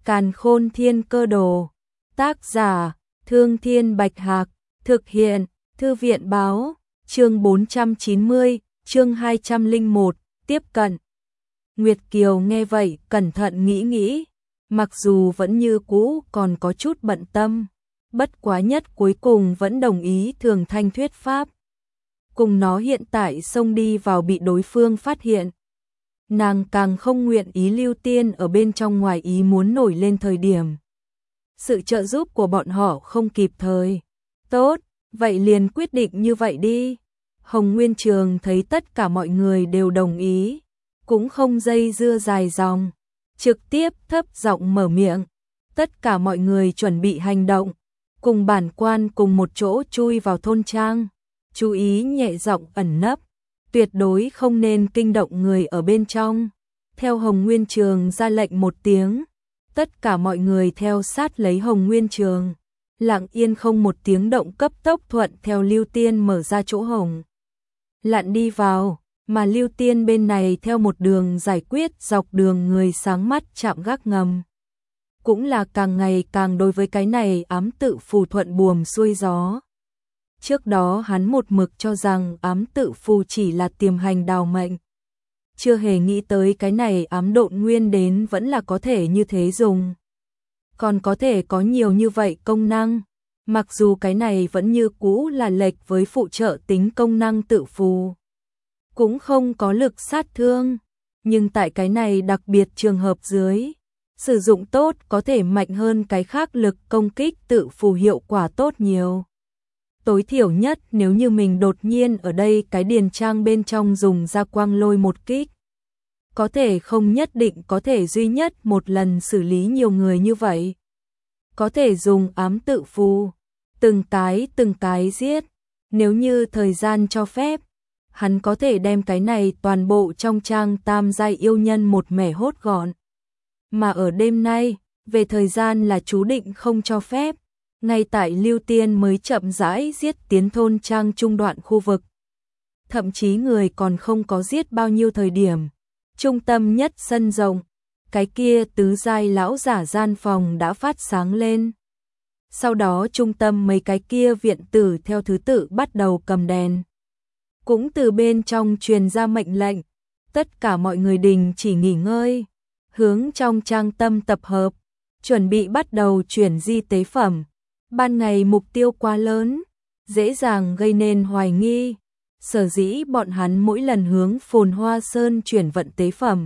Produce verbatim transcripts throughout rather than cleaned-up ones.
Càn Khôn Thiên Cơ Đồ. Tác giả: Thương Thiên Bạch Hạc. Thực hiện: Thư viện Báo. Chương bốn trăm chín mươi, chương hai trăm lẻ một, tiếp cận. Nguyệt Kiều nghe vậy, cẩn thận nghĩ nghĩ, mặc dù vẫn như cũ còn có chút bận tâm, bất quá nhất cuối cùng vẫn đồng ý Thường Thanh thuyết pháp. Cùng nó hiện tại xông đi vào bị đối phương phát hiện. Nàng càng không nguyện ý Lưu Tiên ở bên trong ngoài ý muốn nổi lên thời điểm. Sự trợ giúp của bọn họ không kịp thời. Tốt, vậy liền quyết định như vậy đi. Hồng Nguyên Trường thấy tất cả mọi người đều đồng ý, cũng không dây dưa dài dòng, trực tiếp thấp giọng mở miệng. Tất cả mọi người chuẩn bị hành động, cùng bản quan cùng một chỗ chui vào thôn trang, chú ý nhẹ giọng ẩn nấp, tuyệt đối không nên kinh động người ở bên trong. Theo Hồng Nguyên Trường ra lệnh một tiếng, tất cả mọi người theo sát lấy Hồng Nguyên Trường, lặng yên không một tiếng động cấp tốc thuận theo Lưu Tiên mở ra chỗ hồng lặn đi vào, mà Lưu Tiên bên này theo một đường giải quyết dọc đường người sáng mắt chạm gác ngầm. Cũng là càng ngày càng đối với cái này ám tự phù thuận buồm xuôi gió. Trước đó hắn một mực cho rằng ám tự phù chỉ là tiềm hành đào mệnh. Chưa hề nghĩ tới cái này ám độn nguyên đến vẫn là có thể như thế dùng. Còn có thể có nhiều như vậy công năng. Mặc dù cái này vẫn như cũ là lệch với phụ trợ tính công năng tự phù. Cũng không có lực sát thương. Nhưng tại cái này đặc biệt trường hợp dưới, sử dụng tốt có thể mạnh hơn cái khác lực công kích tự phù hiệu quả tốt nhiều. Tối thiểu nhất nếu như mình đột nhiên ở đây cái điền trang bên trong dùng ra quang lôi một kích. Có thể không nhất định có thể duy nhất một lần xử lý nhiều người như vậy. Có thể dùng ám tự phù, từng cái từng cái giết. Nếu như thời gian cho phép, hắn có thể đem cái này toàn bộ trong trang tam giai yêu nhân một mẻ hốt gọn. Mà ở đêm nay, về thời gian là chú định không cho phép. Ngay tại Lưu Tiên mới chậm rãi giết tiến thôn trang trung đoạn khu vực. Thậm chí người còn không có giết bao nhiêu thời điểm. Trung tâm nhất sân rộng, cái kia tứ giai lão giả gian phòng đã phát sáng lên. Sau đó trung tâm mấy cái kia viện tử theo thứ tự bắt đầu cầm đèn. Cũng từ bên trong truyền ra mệnh lệnh, tất cả mọi người đình chỉ nghỉ ngơi, hướng trong trang tâm tập hợp, chuẩn bị bắt đầu chuyển di tế phẩm. Ban ngày mục tiêu quá lớn, dễ dàng gây nên hoài nghi. Sở dĩ bọn hắn mỗi lần hướng Phồn Hoa Sơn chuyển vận tế phẩm,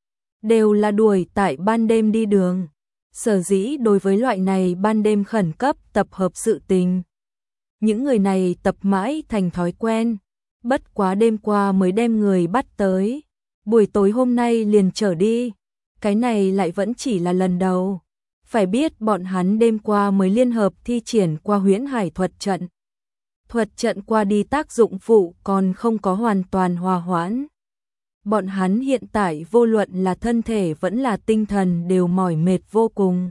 đều là đuổi tại ban đêm đi đường. Sở dĩ đối với loại này ban đêm khẩn cấp tập hợp sự tình, những người này tập mãi thành thói quen. Bất quá đêm qua mới đem người bắt tới, buổi tối hôm nay liền trở đi. Cái này lại vẫn chỉ là lần đầu. Phải biết bọn hắn đêm qua mới liên hợp thi triển qua Huyễn Hải thuật trận. Thuật trận qua đi tác dụng phụ còn không có hoàn toàn hòa hoãn. Bọn hắn hiện tại vô luận là thân thể vẫn là tinh thần đều mỏi mệt vô cùng.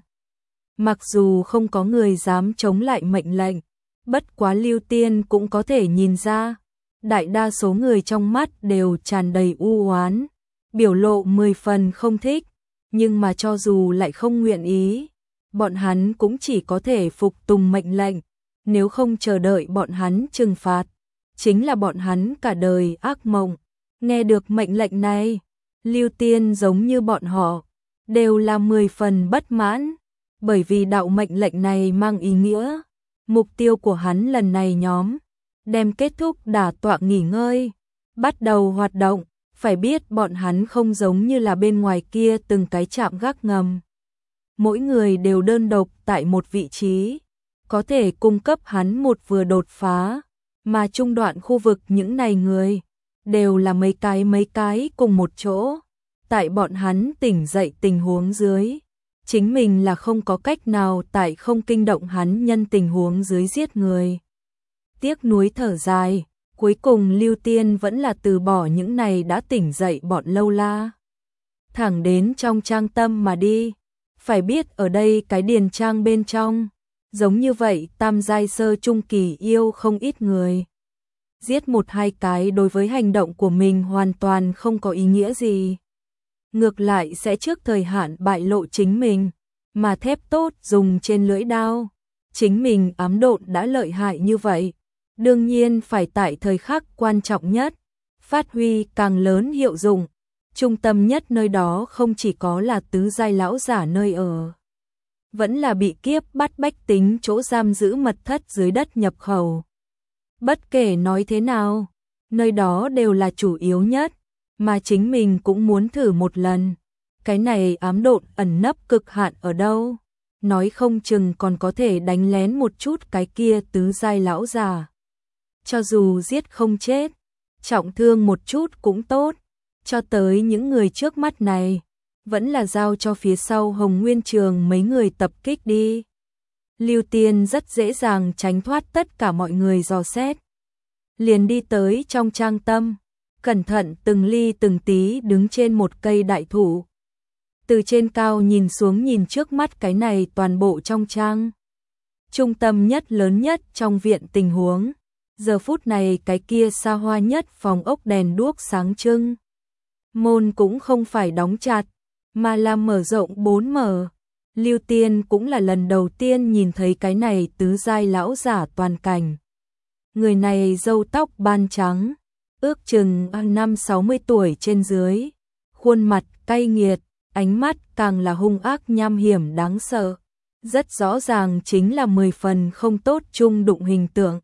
Mặc dù không có người dám chống lại mệnh lệnh, bất quá Lưu Tiên cũng có thể nhìn ra, đại đa số người trong mắt đều tràn đầy u oán, biểu lộ mười phần không thích. Nhưng mà cho dù lại không nguyện ý, bọn hắn cũng chỉ có thể phục tùng mệnh lệnh, nếu không chờ đợi bọn hắn trừng phạt, chính là bọn hắn cả đời ác mộng. Nghe được mệnh lệnh này, Lưu Tiên giống như bọn họ, đều là mười phần bất mãn, bởi vì đạo mệnh lệnh này mang ý nghĩa, mục tiêu của hắn lần này nhóm, đem kết thúc đả tọa nghỉ ngơi, bắt đầu hoạt động. Phải biết bọn hắn không giống như là bên ngoài kia từng cái trạm gác ngầm. Mỗi người đều đơn độc tại một vị trí, có thể cung cấp hắn một vừa đột phá, mà trung đoạn khu vực những này người, đều là mấy cái mấy cái cùng một chỗ. Tại bọn hắn tỉnh dậy tình huống dưới, chính mình là không có cách nào tại không kinh động hắn nhân tình huống dưới giết người. Tiếc nuối thở dài. Cuối cùng Lưu Tiên vẫn là từ bỏ những này đã tỉnh dậy bọn lâu la. Thẳng đến trong trang tâm mà đi. Phải biết ở đây cái điền trang bên trong, giống như vậy tam giai sơ trung kỳ yêu không ít người. Giết một hai cái đối với hành động của mình hoàn toàn không có ý nghĩa gì. Ngược lại sẽ trước thời hạn bại lộ chính mình. mà thép tốt dùng trên lưỡi đao. Chính mình ám độn đã lợi hại như vậy, đương nhiên phải tại thời khắc quan trọng nhất, phát huy càng lớn hiệu dụng. Trung tâm nhất nơi đó không chỉ có là tứ giai lão giả nơi ở, vẫn là bị kiếp bắt bách tính chỗ giam giữ mật thất dưới đất nhập khẩu. Bất kể nói thế nào, nơi đó đều là chủ yếu nhất, mà chính mình cũng muốn thử một lần. Cái này ám độn ẩn nấp cực hạn ở đâu? Nói không chừng còn có thể đánh lén một chút cái kia tứ giai lão già. Cho dù giết không chết, trọng thương một chút cũng tốt, cho tới những người trước mắt này, vẫn là giao cho phía sau Hồng Nguyên Trường mấy người tập kích đi. Lưu Tiên rất dễ dàng tránh thoát tất cả mọi người dò xét. Liền đi tới trong trang tâm, cẩn thận từng ly từng tí đứng trên một cây đại thụ. Từ trên cao nhìn xuống nhìn trước mắt cái này toàn bộ trong trang. Trung tâm nhất lớn nhất trong viện tình huống. Giờ phút này cái kia xa hoa nhất phòng ốc đèn đuốc sáng trưng. Môn cũng không phải đóng chặt, mà là mở rộng bốn mở. Lưu Tiên cũng là lần đầu tiên nhìn thấy cái này tứ giai lão giả toàn cảnh. Người này râu tóc ban trắng, ước chừng năm sáu mươi tuổi trên dưới, khuôn mặt cay nghiệt, ánh mắt càng là hung ác nham hiểm đáng sợ, rất rõ ràng chính là mười phần không tốt chung đụng hình tượng.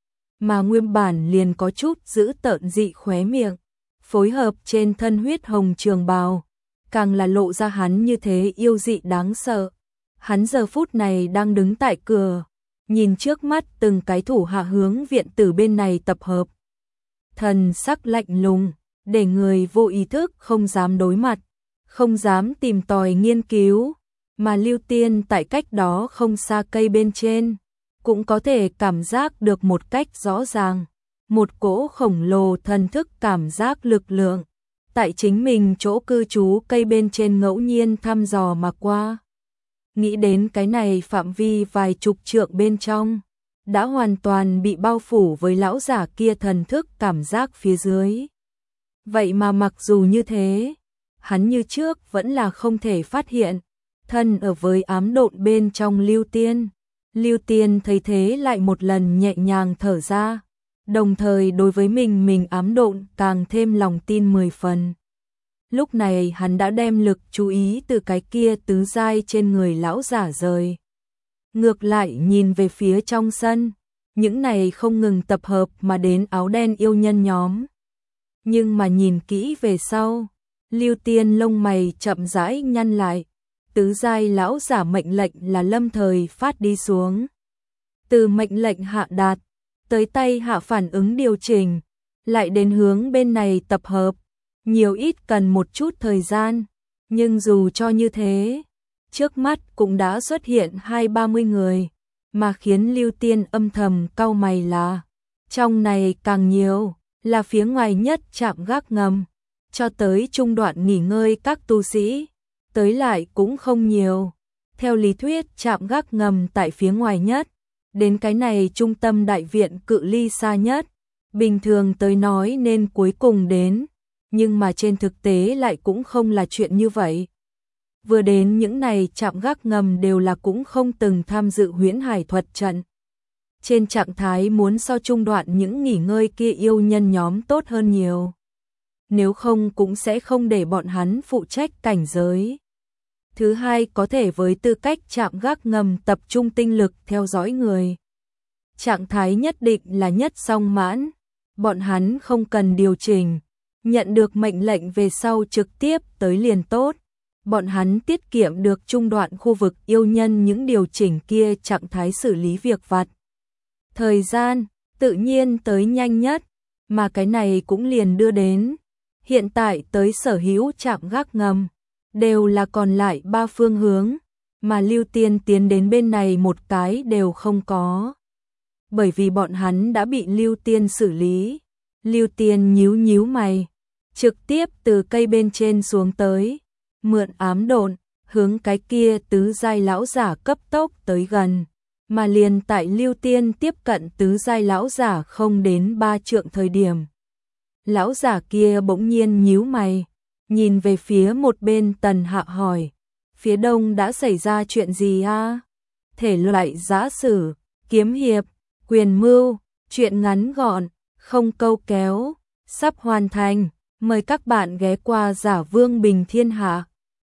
Mà nguyên bản liền có chút giữ tợn dị khóe miệng, phối hợp trên thân huyết hồng trường bào, càng là lộ ra hắn như thế yêu dị đáng sợ. Hắn giờ phút này đang đứng tại cửa, nhìn trước mắt từng cái thủ hạ hướng viện tử bên này tập hợp. Thần sắc lạnh lùng, để người vô ý thức không dám đối mặt, không dám tìm tòi nghiên cứu, mà Lưu Tiên tại cách đó không xa cây bên trên, cũng có thể cảm giác được một cách rõ ràng, một cỗ khổng lồ thần thức cảm giác lực lượng, tại chính mình chỗ cư trú cây bên trên ngẫu nhiên thăm dò mà qua. Nghĩ đến cái này phạm vi vài chục trượng bên trong, đã hoàn toàn bị bao phủ với lão giả kia thần thức cảm giác phía dưới. Vậy mà mặc dù như thế, hắn như trước vẫn là không thể phát hiện, thân ở với ám độn bên trong Lưu Tiên. Lưu Tiên thấy thế lại một lần nhẹ nhàng thở ra, đồng thời đối với mình mình ám độn càng thêm lòng tin mười phần. Lúc này hắn đã đem lực chú ý từ cái kia tứ giai trên người lão giả rời. Ngược lại nhìn về phía trong sân, những này không ngừng tập hợp mà đến áo đen yêu nhân nhóm. Nhưng mà nhìn kỹ về sau, Lưu Tiên lông mày chậm rãi nhăn lại, tứ giai lão giả mệnh lệnh là lâm thời phát đi xuống. Từ mệnh lệnh hạ đạt, tới tay hạ phản ứng điều chỉnh, lại đến hướng bên này tập hợp, nhiều ít cần một chút thời gian, nhưng dù cho như thế, trước mắt cũng đã xuất hiện hai ba mươi người, mà khiến Lưu Tiên âm thầm cau mày là, trong này càng nhiều, là phía ngoài nhất trạm gác ngầm, cho tới trung đoạn nghỉ ngơi các tu sĩ, tới lại cũng không nhiều. Theo lý thuyết trạm gác ngầm tại phía ngoài nhất, đến cái này trung tâm đại viện cự ly xa nhất, bình thường tới nói nên cuối cùng đến, nhưng mà trên thực tế lại cũng không là chuyện như vậy. Vừa đến những này trạm gác ngầm đều là cũng không từng tham dự huyễn hải thuật trận. Trên trạng thái muốn so trung đoạn những nghỉ ngơi kia yêu nhân nhóm tốt hơn nhiều. Nếu không cũng sẽ không để bọn hắn phụ trách cảnh giới. Thứ hai có thể với tư cách trạm gác ngầm tập trung tinh lực theo dõi người. Trạng thái nhất định là nhất song mãn, bọn hắn không cần điều chỉnh, nhận được mệnh lệnh về sau trực tiếp tới liền tốt. Bọn hắn tiết kiệm được trung đoạn khu vực yêu nhân những điều chỉnh kia trạng thái xử lý việc vặt. Thời gian, tự nhiên tới nhanh nhất, mà cái này cũng liền đưa đến. Hiện tại tới sở hữu trạm gác ngầm, đều là còn lại ba phương hướng, mà Lưu Tiên tiến đến bên này một cái đều không có. Bởi vì bọn hắn đã bị Lưu Tiên xử lý. Lưu Tiên nhíu nhíu mày, trực tiếp từ cây bên trên xuống tới, mượn ám độn, hướng cái kia tứ giai lão giả cấp tốc tới gần, mà liền tại Lưu Tiên tiếp cận tứ giai lão giả không đến ba trượng thời điểm. Lão giả kia bỗng nhiên nhíu mày, nhìn về phía một bên Tần Hạ hỏi, phía đông đã xảy ra chuyện gì a? Thể loại giã sử, kiếm hiệp, quyền mưu, truyện ngắn gọn, không câu kéo, sắp hoàn thành. Mời các bạn ghé qua Giả Vương Bình Thiên Hạ.